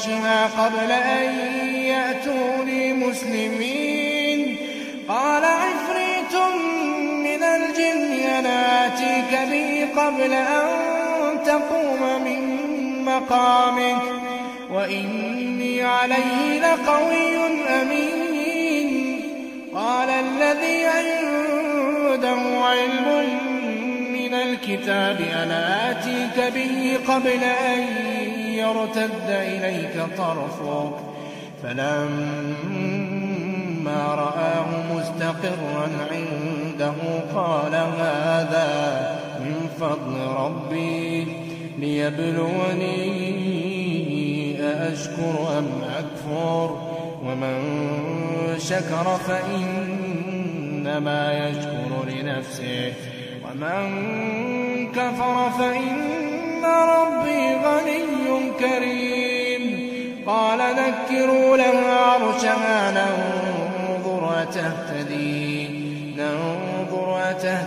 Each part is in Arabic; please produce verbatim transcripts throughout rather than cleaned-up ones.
عرشها قبل أن يأتوني مسلمين. قال عفريت من الجن أنا آتيك به قبل أن تقوم من مقامك وإني عليه لقوي أمين. قال الذي عنده علم من الكتاب أنا آتيك به قبل أن يرتد إليك طرفك فلما رآه مستقرا عنده قال هذا من فضل ربي ليبلوني أأشكر أم أكفر ومن شكر فإنما يشكر لنفسه ومن كفر فإن ربي غني كريم. قال نكروا لها عرشها ننظر أتهتدي ننظر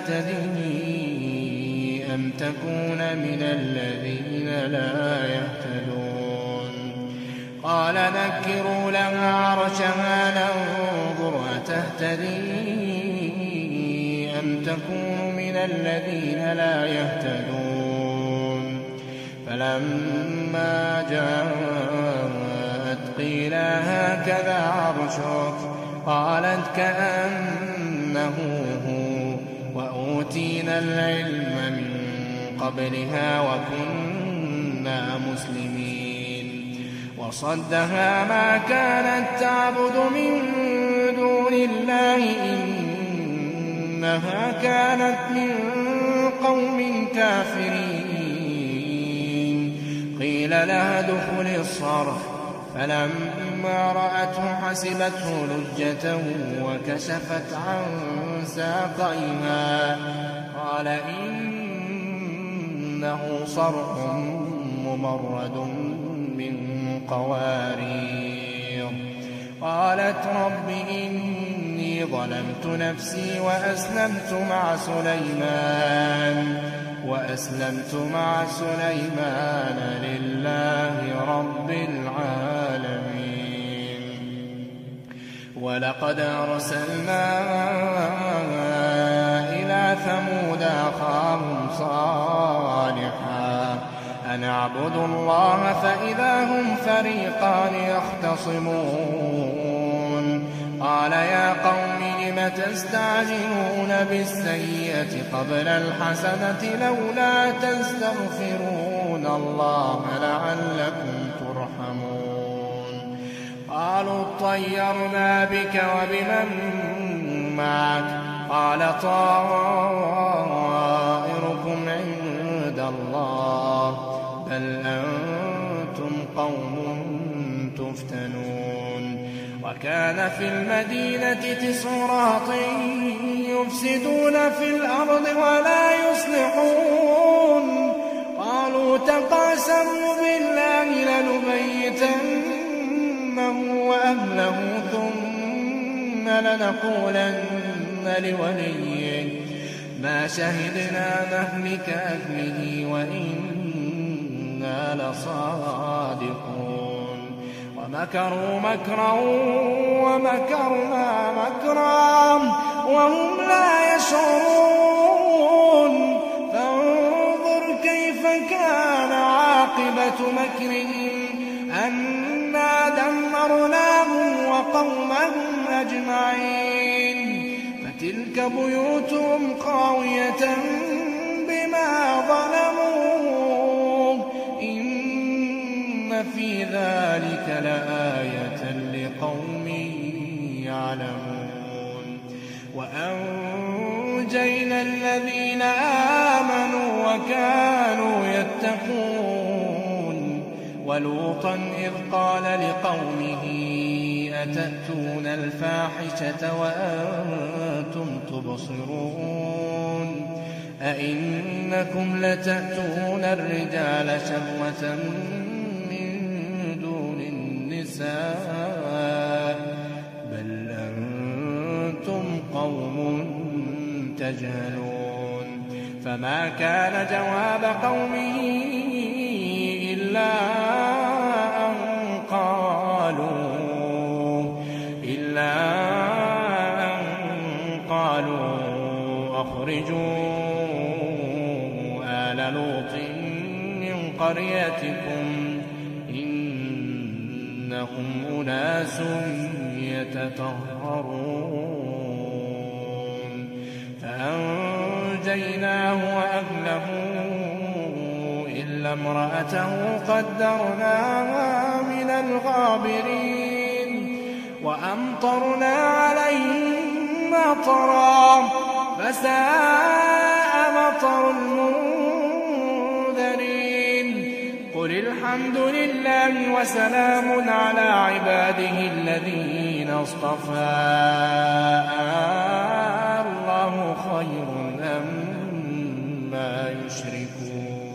أتهتدي أم تكون من الذين لا يهتدون. قال نكروا لها عرشها ننظر أتهتدي أم تكون من الذين لا يهتدون. فلما جاءت قيل هكذا عرشك قالت كأنه هو وأوتينا العلم من قبلها وكنا مسلمين. وصدها ما كانت تعبد من دون الله إنها كانت من قوم كافرين. قيل لها ادخل الصرح فلما رأته حسبته لجة وكشفت عن ساقيها قال إنه صرح ممرد من قوارير. قالت رب إني ظلمت نفسي وأسلمت مع سليمان وأسلمت مع سليمان لله رب العالمين. ولقد أرسلنا إلى ثمود أخاهم صالحا أن اعبدوا الله فإذا هم فريقان يختصمون. قال يا قوم لم تستعجلون بالسيئة قبل الحسنة لولا تستغفرون الله لعلكم ترحمون. قالوا اطيرنا بك وبمن معك قال طائركم عند الله بل أنتم قوم تفتنون. وكان في المدينة تسع رهط يفسدون في الأرض ولا يصلحون. قالوا تقاسموا بالله لنبيتنه وأهله ثم لنقولن لوليه ما شهدنا مهلك أهله وإنا لصادقون. ومكروا مكرا ومكرنا مكرا وهم لا يشعرون. فانظر كيف كان عاقبة مكرهم أنا دمرناهم وقومهم أجمعين. فتلك بيوتهم خاوية بما ظلموا إن في ذلك لآية لقوم يعلمون. وأنجينا الذين آمنوا وكانوا يتقون. ولوطا إذ قال لقومه أتأتون الفاحشة وأنتم تبصرون أئنكم لتأتون الرجال شهوة من دون النساء بل أنتم قوم تجهلون. فما كان جواب قومه إلا أن أخرجوا آل لوط من قريتكم إنهم أناس يتطهرون فأنجيناه وأهله إلا امرأته قدرناها من الغابرين وأمطرنا عليهم مطرا فساء مطر المنذرين قل الحمد لله وسلام على عباده الذين اصطفى الله خير أما يشركون